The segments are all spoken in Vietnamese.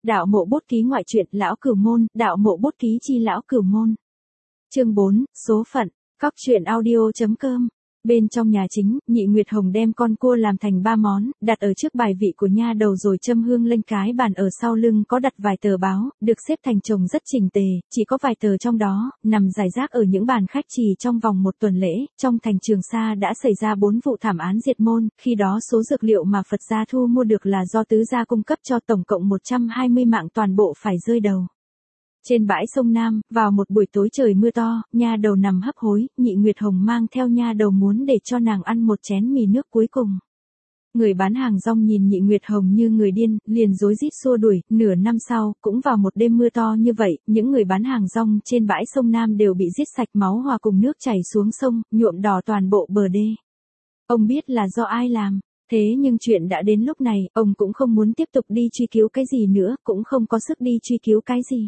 Đạo Mộ Bút Ký ngoại truyện Lão Cửu Môn, Đạo Mộ Bút Ký chi Lão Cửu Môn. Chương 4, số phận. Cóc truyện audio.com. Bên trong nhà chính, Nhị Nguyệt Hồng đem con cua làm thành 3 món, đặt ở trước bài vị của nha đầu rồi châm hương lên cái bàn ở sau lưng có đặt vài tờ báo, được xếp thành chồng rất chỉnh tề, chỉ có vài tờ trong đó, nằm rải rác ở những bàn khách trì trong vòng một tuần lễ, trong thành Trường Sa đã xảy ra 4 vụ thảm án diệt môn, khi đó số dược liệu mà Phật gia thu mua được là do tứ gia cung cấp cho tổng cộng 120 mạng toàn bộ phải rơi đầu. Trên bãi sông Nam, vào một buổi tối trời mưa to, nha đầu nằm hấp hối, Nhị Nguyệt Hồng mang theo nha đầu muốn để cho nàng ăn một chén mì nước cuối cùng. Người bán hàng rong nhìn Nhị Nguyệt Hồng như người điên, liền rối rít xua đuổi. Nửa năm sau, cũng vào một đêm mưa to như vậy, những người bán hàng rong trên bãi sông Nam đều bị giết sạch, máu hòa cùng nước chảy xuống sông, nhuộm đỏ toàn bộ bờ đê. Ông biết là do ai làm. Thế nhưng chuyện đã đến lúc này, ông cũng không muốn tiếp tục đi truy cứu cái gì nữa, cũng không có sức đi truy cứu cái gì.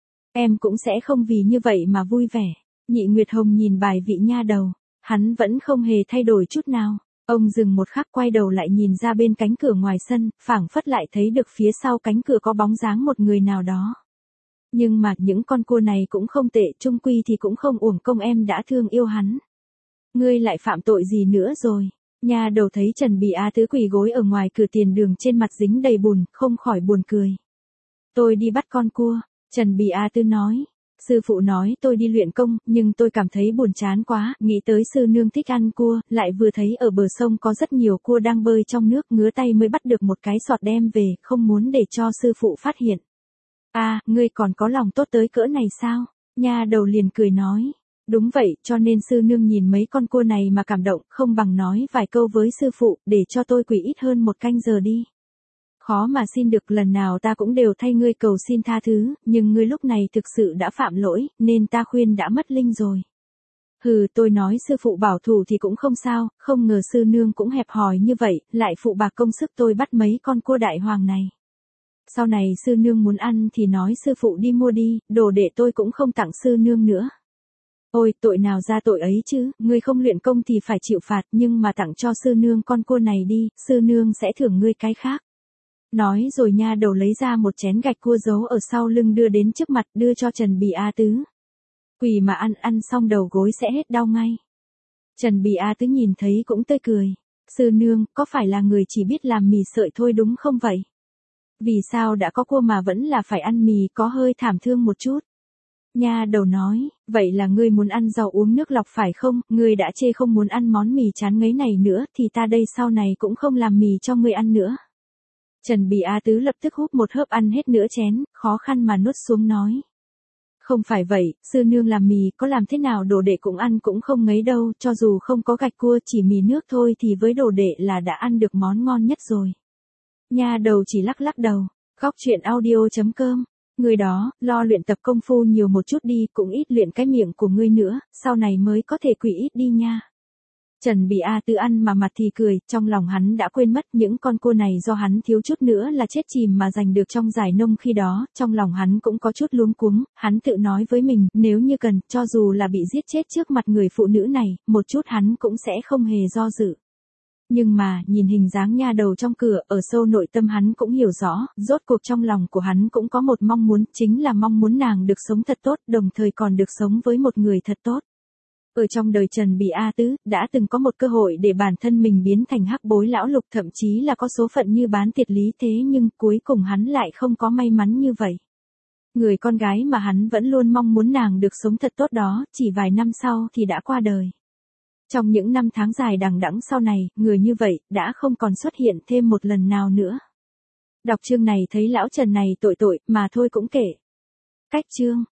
Em cũng sẽ không vì như vậy mà vui vẻ. Nhị Nguyệt Hồng nhìn bài vị nha đầu, hắn vẫn không hề thay đổi chút nào. Ông dừng một khắc quay đầu lại nhìn ra bên cánh cửa ngoài sân, phảng phất lại thấy được phía sau cánh cửa có bóng dáng một người nào đó. Nhưng mà những con cua này cũng không tệ, chung quy thì cũng không uổng công em đã thương yêu hắn. Ngươi lại phạm tội gì nữa rồi? Nha đầu thấy Trần Bì A Tứ quỳ gối ở ngoài cửa tiền đường trên mặt dính đầy bùn, không khỏi buồn cười. Tôi đi bắt con cua. Trần Bì A Tư nói, sư phụ nói tôi đi luyện công, nhưng tôi cảm thấy buồn chán quá, nghĩ tới sư nương thích ăn cua, lại vừa thấy ở bờ sông có rất nhiều cua đang bơi trong nước, ngứa tay mới bắt được một cái sọt đem về, không muốn để cho sư phụ phát hiện. À, ngươi còn có lòng tốt tới cỡ này sao? Nha đầu liền cười nói, đúng vậy, cho nên sư nương nhìn mấy con cua này mà cảm động, không bằng nói vài câu với sư phụ, để cho tôi quỳ ít hơn một canh giờ đi. Khó mà xin được, lần nào ta cũng đều thay ngươi cầu xin tha thứ, nhưng ngươi lúc này thực sự đã phạm lỗi, nên ta khuyên đã mất linh rồi. Hừ, tôi nói sư phụ bảo thủ thì cũng không sao, không ngờ sư nương cũng hẹp hòi như vậy, lại phụ bạc công sức tôi bắt mấy con cua đại hoàng này. Sau này sư nương muốn ăn thì nói sư phụ đi mua đi, đồ đệ tôi cũng không tặng sư nương nữa. Ôi, tội nào ra tội ấy chứ, ngươi không luyện công thì phải chịu phạt, nhưng mà tặng cho sư nương con cua này đi, sư nương sẽ thưởng ngươi cái khác. Nói rồi nha đầu lấy ra một chén gạch cua giấu ở sau lưng đưa đến trước mặt, đưa cho Trần Bì A Tứ. Quỳ mà ăn xong đầu gối sẽ hết đau ngay. Trần Bì A Tứ nhìn thấy cũng tươi cười. Sư nương, có phải là người chỉ biết làm mì sợi thôi đúng không vậy? Vì sao đã có cua mà vẫn là phải ăn mì, có hơi thảm thương một chút. Nha đầu nói, vậy là ngươi muốn ăn rau uống nước lọc phải không? Ngươi đã chê không muốn ăn món mì chán ngấy này nữa, thì ta đây sau này cũng không làm mì cho ngươi ăn nữa. Trần Bì A Tứ lập tức húp một hớp ăn hết nửa chén, khó khăn mà nuốt xuống nói. Không phải vậy, sư nương làm mì có làm thế nào đồ đệ cũng ăn cũng không ngấy đâu, cho dù không có gạch cua chỉ mì nước thôi thì với đồ đệ là đã ăn được món ngon nhất rồi. Nha đầu chỉ lắc lắc đầu, Cóc truyện audio.com. Người đó, lo luyện tập công phu nhiều một chút đi, cũng ít luyện cái miệng của ngươi nữa, sau này mới có thể quỳ ít đi nha. Trần Bì A Tứ ăn mà mặt thì cười, trong lòng hắn đã quên mất những con cua này do hắn thiếu chút nữa là chết chìm mà giành được trong giải nông khi đó, trong lòng hắn cũng có chút luống cuống, hắn tự nói với mình, nếu như cần, cho dù là bị giết chết trước mặt người phụ nữ này, một chút hắn cũng sẽ không hề do dự. Nhưng mà, nhìn hình dáng nha đầu trong cửa, ở sâu nội tâm hắn cũng hiểu rõ, rốt cuộc trong lòng của hắn cũng có một mong muốn, chính là mong muốn nàng được sống thật tốt, đồng thời còn được sống với một người thật tốt. Ở trong đời Trần Bì A Tứ, đã từng có một cơ hội để bản thân mình biến thành hắc bối lão lục, thậm chí là có số phận như bán tiệt lý, thế nhưng cuối cùng hắn lại không có may mắn như vậy. Người con gái mà hắn vẫn luôn mong muốn nàng được sống thật tốt đó, chỉ vài năm sau thì đã qua đời. Trong những năm tháng dài đằng đẵng sau này, người như vậy, đã không còn xuất hiện thêm một lần nào nữa. Đọc chương này thấy lão Trần này tội mà thôi cũng kể. Cách chương.